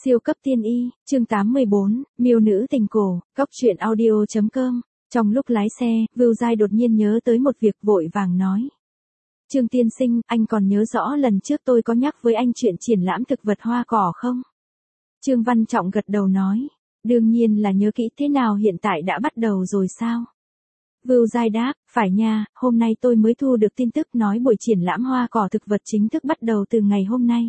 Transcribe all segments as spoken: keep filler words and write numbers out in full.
Siêu cấp tiên y, chương tám mươi bốn, miêu nữ tình cổ, cóc truyện audio chấm com. Trong lúc lái xe, Vưu Giai đột nhiên nhớ tới một việc vội vàng nói. Trương tiên sinh, anh còn nhớ rõ lần trước tôi có nhắc với anh chuyện triển lãm thực vật hoa cỏ không? Trương Văn Trọng gật đầu nói. Đương nhiên là nhớ kỹ, thế nào hiện tại đã bắt đầu rồi sao? Vưu Giai đáp, phải nha, hôm nay tôi mới thu được tin tức nói buổi triển lãm hoa cỏ thực vật chính thức bắt đầu từ ngày hôm nay.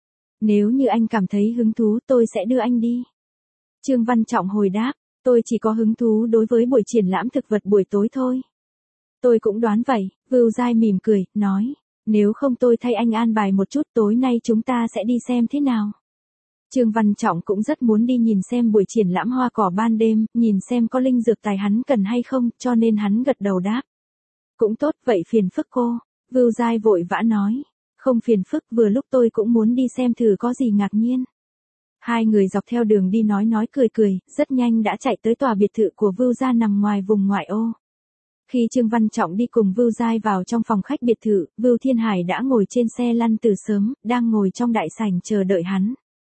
Nếu như anh cảm thấy hứng thú tôi sẽ đưa anh đi. Trương Văn Trọng hồi đáp, tôi chỉ có hứng thú đối với buổi triển lãm thực vật buổi tối thôi. Tôi cũng đoán vậy, Vưu Giai mỉm cười, nói, nếu không tôi thay anh an bài một chút, tối nay chúng ta sẽ đi xem thế nào. Trương Văn Trọng cũng rất muốn đi nhìn xem buổi triển lãm hoa cỏ ban đêm, nhìn xem có linh dược tài hắn cần hay không, cho nên hắn gật đầu đáp. Cũng tốt, vậy phiền phức cô, Vưu Giai vội vã nói. Không phiền phức, vừa lúc tôi cũng muốn đi xem thử có gì ngạc nhiên. Hai người dọc theo đường đi nói nói cười cười, rất nhanh đã chạy tới tòa biệt thự của Vưu gia nằm ngoài vùng ngoại ô. Khi Trương Văn Trọng đi cùng Vưu Giai vào trong phòng khách biệt thự, Vưu Thiên Hải đã ngồi trên xe lăn từ sớm, đang ngồi trong đại sảnh chờ đợi hắn.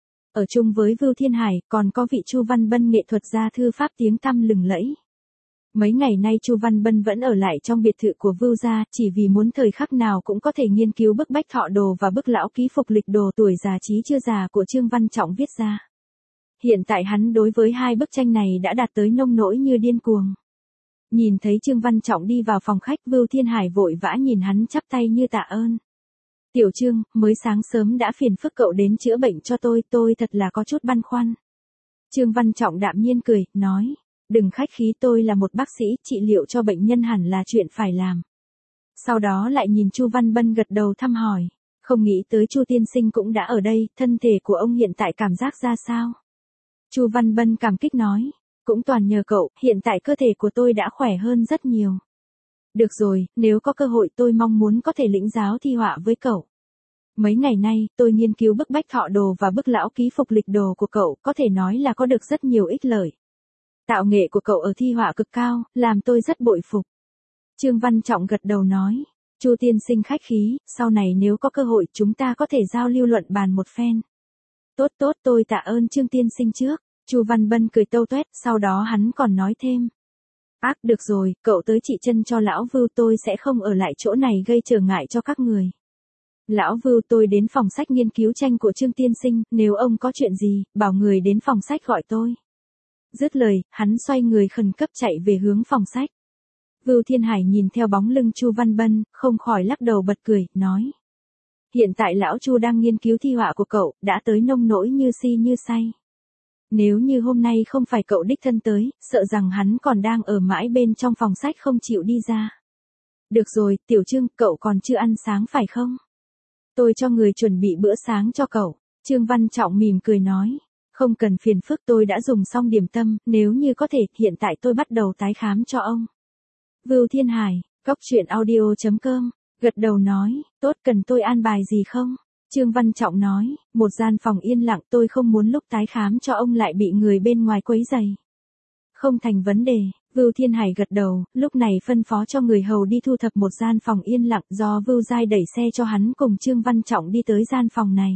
Ở chung với Vưu Thiên Hải, còn có vị Chu Văn Bân nghệ thuật gia thư pháp tiếng tăm lừng lẫy. Mấy ngày nay Chu Văn Bân vẫn ở lại trong biệt thự của Vưu gia, chỉ vì muốn thời khắc nào cũng có thể nghiên cứu bức bách thọ đồ và bức lão ký phục lịch đồ tuổi già trí chưa già của Trương Văn Trọng viết ra. Hiện tại hắn đối với hai bức tranh này đã đạt tới nông nỗi như điên cuồng. Nhìn thấy Trương Văn Trọng đi vào phòng khách, Vưu Thiên Hải vội vã nhìn hắn chắp tay như tạ ơn. Tiểu Trương, mới sáng sớm đã phiền phức cậu đến chữa bệnh cho tôi, tôi thật là có chút băn khoăn. Trương Văn Trọng đạm nhiên cười, nói. Đừng khách khí, tôi là một bác sĩ, trị liệu cho bệnh nhân hẳn là chuyện phải làm. Sau đó lại nhìn Chu Văn Bân gật đầu thăm hỏi, không nghĩ tới Chu tiên sinh cũng đã ở đây, thân thể của ông hiện tại cảm giác ra sao? Chu Văn Bân cảm kích nói, cũng toàn nhờ cậu, hiện tại cơ thể của tôi đã khỏe hơn rất nhiều. Được rồi, nếu có cơ hội tôi mong muốn có thể lĩnh giáo thi họa với cậu. Mấy ngày nay, tôi nghiên cứu bức bách thọ đồ và bức lão ký phục lịch đồ của cậu, có thể nói là có được rất nhiều ích lợi. Tạo nghệ của cậu ở thi họa cực cao, làm tôi rất bội phục. Trương Văn Trọng gật đầu nói, Chu tiên sinh khách khí, sau này nếu có cơ hội chúng ta có thể giao lưu luận bàn một phen. Tốt tốt, tôi tạ ơn Trương tiên sinh trước. Chu Văn Bân cười tâu tuét, sau đó hắn còn nói thêm. Ác, được rồi, cậu tới trị chân cho lão Vưu, tôi sẽ không ở lại chỗ này gây trở ngại cho các người. Lão Vưu, tôi đến phòng sách nghiên cứu tranh của Trương tiên sinh, nếu ông có chuyện gì, bảo người đến phòng sách gọi tôi. Dứt lời, hắn xoay người khẩn cấp chạy về hướng phòng sách. Vưu Thiên Hải nhìn theo bóng lưng Chu Văn Bân, không khỏi lắc đầu bật cười, nói. Hiện tại lão Chu đang nghiên cứu thi họa của cậu, đã tới nông nỗi như si như say. Nếu như hôm nay không phải cậu đích thân tới, sợ rằng hắn còn đang ở mãi bên trong phòng sách không chịu đi ra. Được rồi, Tiểu Trương, cậu còn chưa ăn sáng phải không? Tôi cho người chuẩn bị bữa sáng cho cậu. Trương Văn Trọng mỉm cười nói. Không cần phiền phức, tôi đã dùng xong điểm tâm, nếu như có thể, hiện tại tôi bắt đầu tái khám cho ông. Vưu Thiên Hải, cóc truyện audio chấm com, gật đầu nói, tốt, cần tôi an bài gì không? Trương Văn Trọng nói, một gian phòng yên lặng, tôi không muốn lúc tái khám cho ông lại bị người bên ngoài quấy rầy. Không thành vấn đề, Vưu Thiên Hải gật đầu, lúc này phân phó cho người hầu đi thu thập một gian phòng yên lặng, do Vưu Giai đẩy xe cho hắn cùng Trương Văn Trọng đi tới gian phòng này.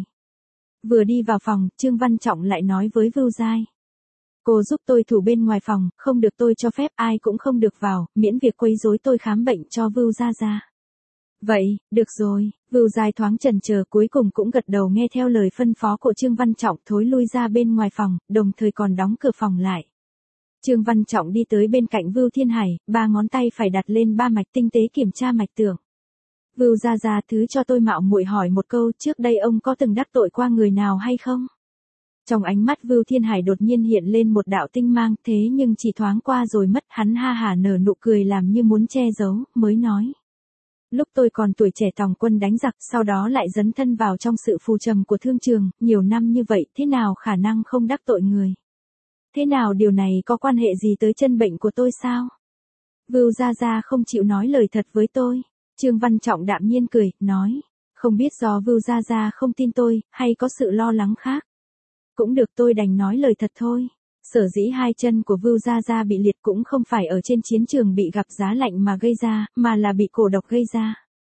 Vừa đi vào phòng, Trương Văn Trọng lại nói với Vưu Giai. Cô giúp tôi thủ bên ngoài phòng, không được tôi cho phép, ai cũng không được vào, miễn việc quấy rối tôi khám bệnh cho Vưu Gia Gia. Vậy, được rồi, Vưu Giai thoáng chần chờ cuối cùng cũng gật đầu nghe theo lời phân phó của Trương Văn Trọng, thối lui ra bên ngoài phòng, đồng thời còn đóng cửa phòng lại. Trương Văn Trọng đi tới bên cạnh Vưu Thiên Hải, ba ngón tay phải đặt lên ba mạch tinh tế kiểm tra mạch tưởng. Vưu Gia Gia, thứ cho tôi mạo muội hỏi một câu, trước đây ông có từng đắc tội qua người nào hay không? Trong ánh mắt Vưu Thiên Hải đột nhiên hiện lên một đạo tinh mang, thế nhưng chỉ thoáng qua rồi mất, hắn ha hả nở nụ cười làm như muốn che giấu, mới nói. Lúc tôi còn tuổi trẻ tòng quân đánh giặc, sau đó lại dấn thân vào trong sự phù trầm của thương trường, nhiều năm như vậy, thế nào khả năng không đắc tội người? Thế nào điều này có quan hệ gì tới chân bệnh của tôi sao? Vưu Gia Gia không chịu nói lời thật với tôi. Trương Văn Trọng đạm nhiên cười, nói, không biết do Vưu Gia Gia không tin tôi, hay có sự lo lắng khác. Cũng được, tôi đành nói lời thật thôi. Sở dĩ hai chân của Vưu Gia Gia bị liệt cũng không phải ở trên chiến trường bị gặp giá lạnh mà gây ra, mà là bị cổ độc gây ra.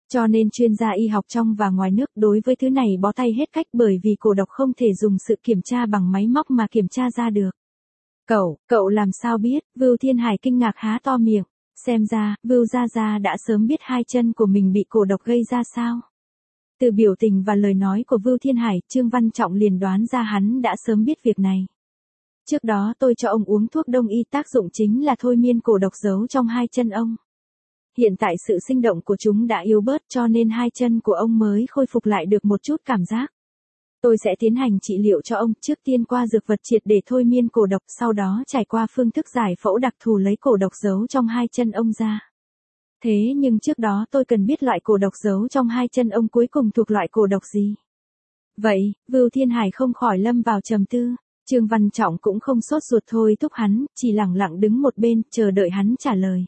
Cho nên chuyên gia y học trong và ngoài nước đối với thứ này bó tay hết cách bởi vì cổ độc không thể dùng sự kiểm tra bằng máy móc mà kiểm tra ra được. Cậu, cậu làm sao biết? Vưu Thiên Hải kinh ngạc há to miệng. Xem ra, Vưu Gia Gia đã sớm biết hai chân của mình bị cổ độc gây ra sao? Từ biểu tình và lời nói của Vưu Thiên Hải, Trương Văn Trọng liền đoán ra hắn đã sớm biết việc này. Trước đó tôi cho ông uống thuốc đông y tác dụng chính là thôi miên cổ độc giấu trong hai chân ông. Hiện tại sự sinh động của chúng đã yếu bớt cho nên hai chân của ông mới khôi phục lại được một chút cảm giác. Tôi sẽ tiến hành trị liệu cho ông, trước tiên qua dược vật triệt để thôi miên cổ độc, sau đó trải qua phương thức giải phẫu đặc thù lấy cổ độc giấu trong hai chân ông ra. Thế nhưng trước đó tôi cần biết loại cổ độc giấu trong hai chân ông cuối cùng thuộc loại cổ độc gì. Vậy, Vưu Thiên Hải không khỏi lâm vào trầm tư. Trương Văn Trọng cũng không sốt ruột thôi thúc hắn, chỉ lặng lặng đứng một bên, chờ đợi hắn trả lời.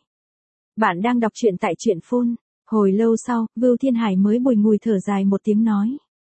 Bạn đang đọc truyện tại truyện phone. Hồi lâu sau, Vưu Thiên Hải mới bùi ngùi thở dài một tiếng nói.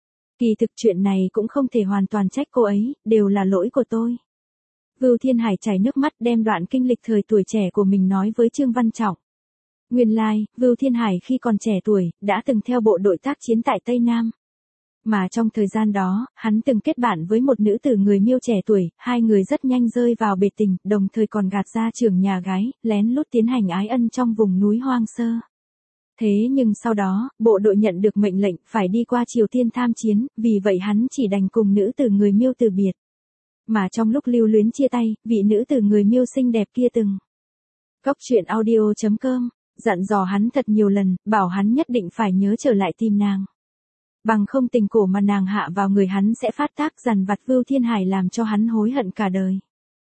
Kỳ thực chuyện này cũng không thể hoàn toàn trách cô ấy, đều là lỗi của tôi. Vưu Thiên Hải chảy nước mắt đem đoạn kinh lịch thời tuổi trẻ của mình nói với Trương Văn Trọng. Nguyên lai, like, Vưu Thiên Hải khi còn trẻ tuổi, đã từng theo bộ đội tác chiến tại Tây Nam. Mà trong thời gian đó, hắn từng kết bạn với một nữ tử người Miêu trẻ tuổi, hai người rất nhanh rơi vào bể tình, đồng thời còn gạt ra trưởng nhà gái, lén lút tiến hành ái ân trong vùng núi hoang sơ. Thế nhưng sau đó, bộ đội nhận được mệnh lệnh phải đi qua Triều Tiên tham chiến, vì vậy hắn chỉ đành cùng nữ tử người Miêu từ biệt. Mà trong lúc lưu luyến chia tay, vị nữ tử người Miêu xinh đẹp kia từng Cóc truyện audio chấm com dặn dò hắn thật nhiều lần, bảo hắn nhất định phải nhớ trở lại tìm nàng. Bằng không tình cổ mà nàng hạ vào người hắn sẽ phát tác dằn vặt Vưu Thiên Hải làm cho hắn hối hận cả đời.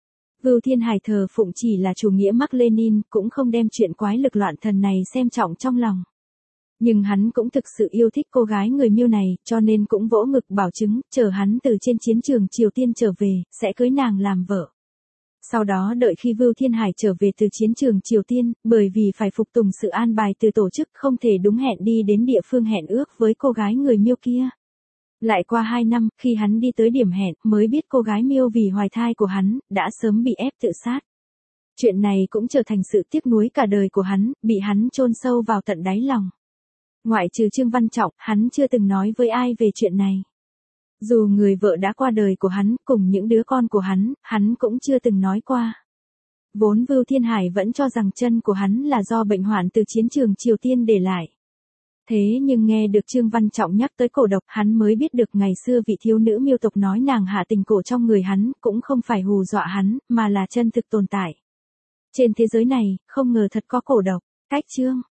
Vưu Thiên Hải thờ phụng chỉ là chủ nghĩa Mác Lênin, cũng không đem chuyện quái lực loạn thần này xem trọng trong lòng. Nhưng hắn cũng thực sự yêu thích cô gái người Miêu này, cho nên cũng vỗ ngực bảo chứng, chờ hắn từ trên chiến trường Triều Tiên trở về, sẽ cưới nàng làm vợ. Sau đó đợi khi Vưu Thiên Hải trở về từ chiến trường Triều Tiên, bởi vì phải phục tùng sự an bài từ tổ chức không thể đúng hẹn đi đến địa phương hẹn ước với cô gái người Miêu kia. Lại qua hai năm, khi hắn đi tới điểm hẹn, mới biết cô gái Miêu vì hoài thai của hắn, đã sớm bị ép tự sát. Chuyện này cũng trở thành sự tiếc nuối cả đời của hắn, bị hắn chôn sâu vào tận đáy lòng. Ngoại trừ Trương Văn Trọng, hắn chưa từng nói với ai về chuyện này. Dù người vợ đã qua đời của hắn, cùng những đứa con của hắn, hắn cũng chưa từng nói qua. Vốn Vưu Thiên Hải vẫn cho rằng chân của hắn là do bệnh hoạn từ chiến trường Triều Tiên để lại. Thế nhưng nghe được Trương Văn Trọng nhắc tới cổ độc, hắn mới biết được ngày xưa vị thiếu nữ Miêu tộc nói nàng hạ tình cổ trong người hắn, cũng không phải hù dọa hắn, mà là chân thực tồn tại. Trên thế giới này, không ngờ thật có cổ độc. Cách chương